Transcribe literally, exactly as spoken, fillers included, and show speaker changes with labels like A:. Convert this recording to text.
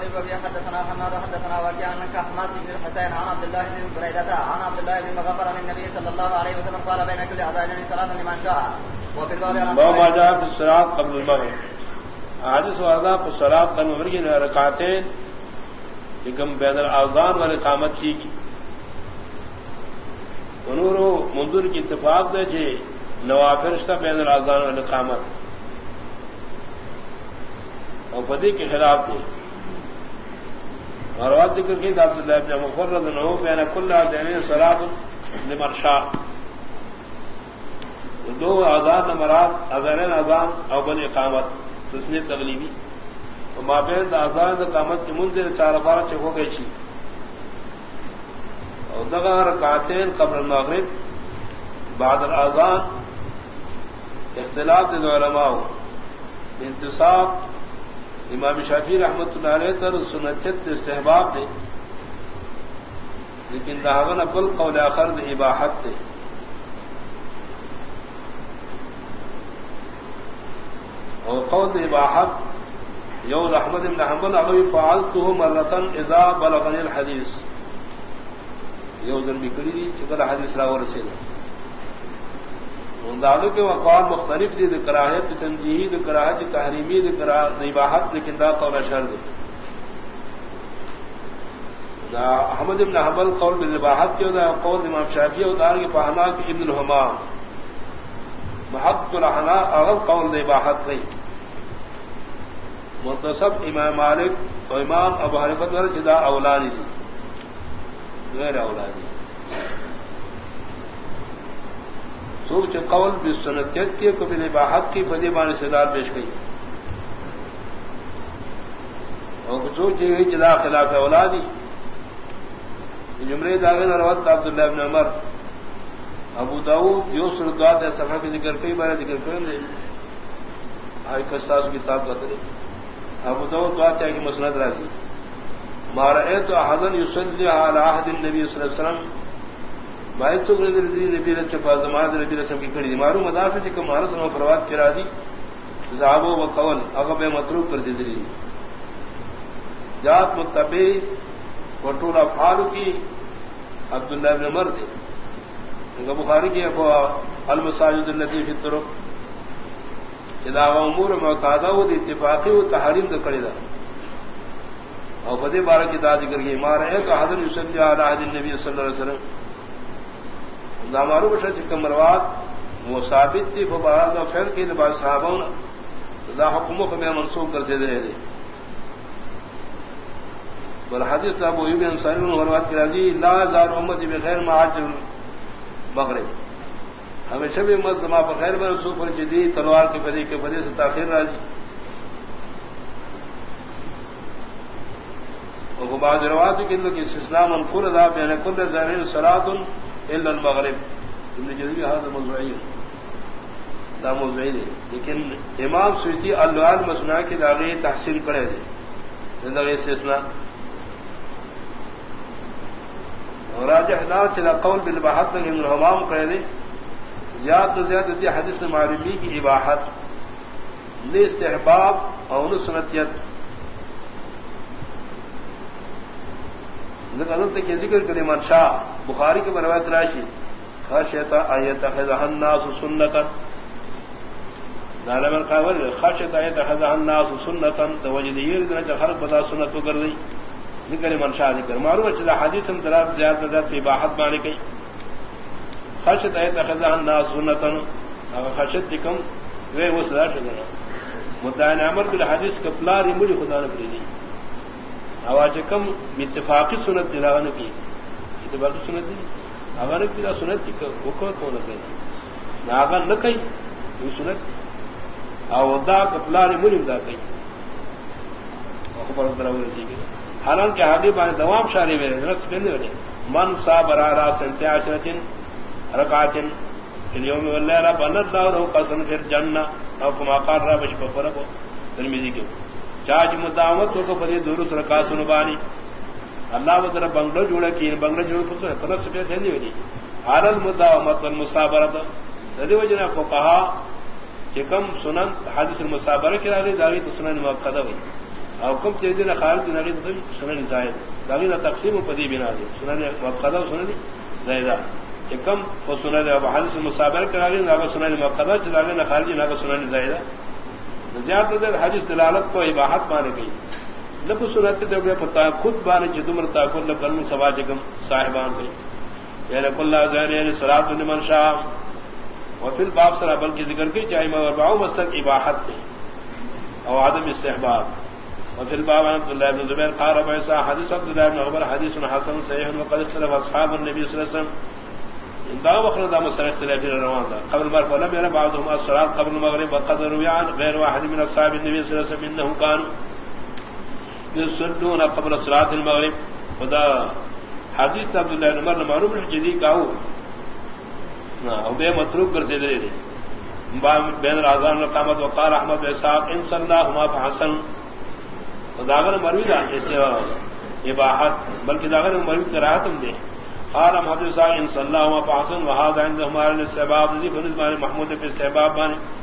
A: الوفي حدثنا حماد حدثنا وكيع عن حماد بن الحسين عن عبد الله بن بريدة عن عبد الله بن مغفر عن النبي صلى الله عليه وسلم قال بين كل أذانين صلاة لمن شاء. وفي الباب
B: باب ما جاء في الصلاة قبل المغرب. حدیث واضح في الصلاة قبل المغرب کی رکعتين کم بین الاذان والاقامت کی ونور منظور کی اتفاق دے جے نوافل رشتہ بین الاذان والاقامت اور بدی کے خلاف دے اور بات ذکر کی عبد اللہ بن مفرد انه بین کل اذانین صلاۃ لمن شاء. دو اذان مراد اذان اذان او بل اقامت تسنیت تغلیبی وما بین اذان اقامت کی منذر چار بار چ ہو گئی تھی اور دغه رکعتین قبل المغرب بعد الاذان اختلاف العلماء انتصاب امام شافعی رحمۃ اللہ علیہ تر سنت استحباب دے لیکن داغن قل قول آخر دے اباحت دے اور قول اباحت یو احمد بن حنبل ابھی فعلته مرتن اذا بلغني الحديث یو ذن بکری دی چکر حدیث راو رسیدہ دادو کے وقوال مختلف دی کراہت تنجیہی دی کراہت تحریمی دی کراہت اباحت لیکن دا قول اشار دی دا احمد بن حنبل قول بالاباحت کی دا قول امام شافعی اور دار کی پہنا کی ابن الحمام محق الحنا اغل قول دی اباحت نہیں منتصب امام مالک و امام ابو حنیفہ ور جدا اولانی دی غیر اولادی سوچ قول بالسنتیت کی قبل اباحت کی فدیبان سدار پیش گئی اور سوچ یہ جدا خلاف اولادی جملے داغن روت عبداللہ بن عمر ابو داؤد یوسر دعات صفحہ کی ذکر کئی بار ذکر کریں دے آئی کستاس کتاب کا ترے ابو داؤد دعات ہے کہ مسند راضی ما رأيت أحدا يصلي على عهد النبي صلى الله عليه وسلم باید سو گرے دی نبی نے چپا زمانہ نبی رسم کی کڑی معلوم مدافع کہ مہارت و فروات کرا دی صحابہ و قول اغب متروک کر دی دی جات متبع وطول افعال کی عبداللہ بن عمر دے کہ بخاری کی المساجد التي في الطرق اذا امور معتاده و اتفاقی و تحریم دا کڑی دا اور بدے بارہ کی داد ذکر کی مار ہے کہ حضرت یوسف علی عہد النبی صلی اللہ علیہ وسلم دامارو بشر چکم مروات وہ ثابت تھی فبارہ دا فعل کی لباس صحابہ دا حکموں کو میں منسوخ کر سے دے دے بل حدیث تھا ابو ایوب انصاری نے روایت کرا دی لا زار امتی بخیر معاجل مغرب ہمیشہ بھی امت زما بخیر میں منسوخ پر جدید تلوار کی فدی کے فدی سے تاخیر راضی بعض روایت کی ان کی استثناء منقول ادا بین کل زارین صلاۃ الا المغرب ابن جریر هذا موضوعی دا موضوعی ہے لیکن امام سیوطی اللعان مسنا کی داغی تحسین کرے دے داغی استثناء اور راجح دا چلا قول بالاباحت ابن الحمام کرے دے زیادہ زیادہ دی حدیث معلومی کی اباحت نے استحباب اور سنتیت کے ذکر کرے منشا بخاری کے بروایت راشی خشیتا ایت خذ الناس سنتا نالم القول خشیتا ایت خذ الناس سنتا توجد یہ درجہ خلق بتا سنت کر دی ذکر منشا ذکر معروف ہے حدیث ہم طرف زیادہ زیادہ فی باحت معنی کی خشیتا ایت خذ الناس سنتا خشیت کم وہ وسلا شنا مدعی عمل بالحدیث کا پلاری مجھے خدا نے دی آواز کم اتفاقی سنت دلاغن کی اتفاقی سنت دی اگر تیرا سنت کی حکم کو نہ کہیں ناغن نہ کہیں یہ سنت اودا کپلانی مریم دا کہیں خبر دراوی رسی کی حالانکہ حدیث بان دوام شاری میں رقص پہنے والے من صابر على سنت عشرة رکعات اليوم والليلة بن الله له قسم في الجنة او كما قال رابش بفرق ترمذی کے چاچ مداوت کو پدی درست رکعات سنبانی اللہ بدر بنگلہ جوڑا کی بنگلہ جوڑ پتہ طرف سے پیسے نہیں ہوئی حال المداومت والمصابرۃ ذی وجنا فقہا کہ کم سنن حدیث المصابرہ کی راوی داوی تو سنن مؤکدہ ہوئی او کم چیزیں نہ خارج نہ سنن زائد داغینا تقسیم پدی بنا دی سنن مقدہ سنن زائدہ کم وہ سنن اب حدیث مصابر کرا گئی نہ سنن مقدہ چلاگے نہ خارج نہ سنن زائدہ زیادہ حدیث دلالت کو اباحت مانے گئی لب سنت دے پتا خود بانے جدمر تاکل لبن سواجکم صاحبان گئی یعنی کل زہر صراط لمن شاء وفي الباب سرا بلکہ ذکر کی چاہے مربعو مستق اباحت تھی او عدم استحباب وفي الباب عن عبد الله بن زبير قال ابو عيسى حديث عبد الله بن عمر حديث حسن صحيح وقد اختلف اصحاب النبي صلى الله عليه وسلم ان دا وخر دا مسلك اختلاف روان دا قبل المغرب ولم يرى بعضهم الصلاه قبل المغرب وقد روي عن غير واحد من اصحاب النبي صلى الله عليه وسلم انهم كانوا يصلون قبل صلاه المغرب ودا حدیث عبد الله بن عمر معروف الجدی کاو نا او بے متروک کرتے دے دے بین الاذان والقامت وقال احمد بن اسحاق ان صلى اللهما فحسن داغر مروی دا استوا اباحت بلکہ داغر مروی کراہتم دے قال احمد بن اسحاق ان صلى اللهما فحسن وهذا عندهم الاستحباب ذی فنزمان محمود بن استحباب بان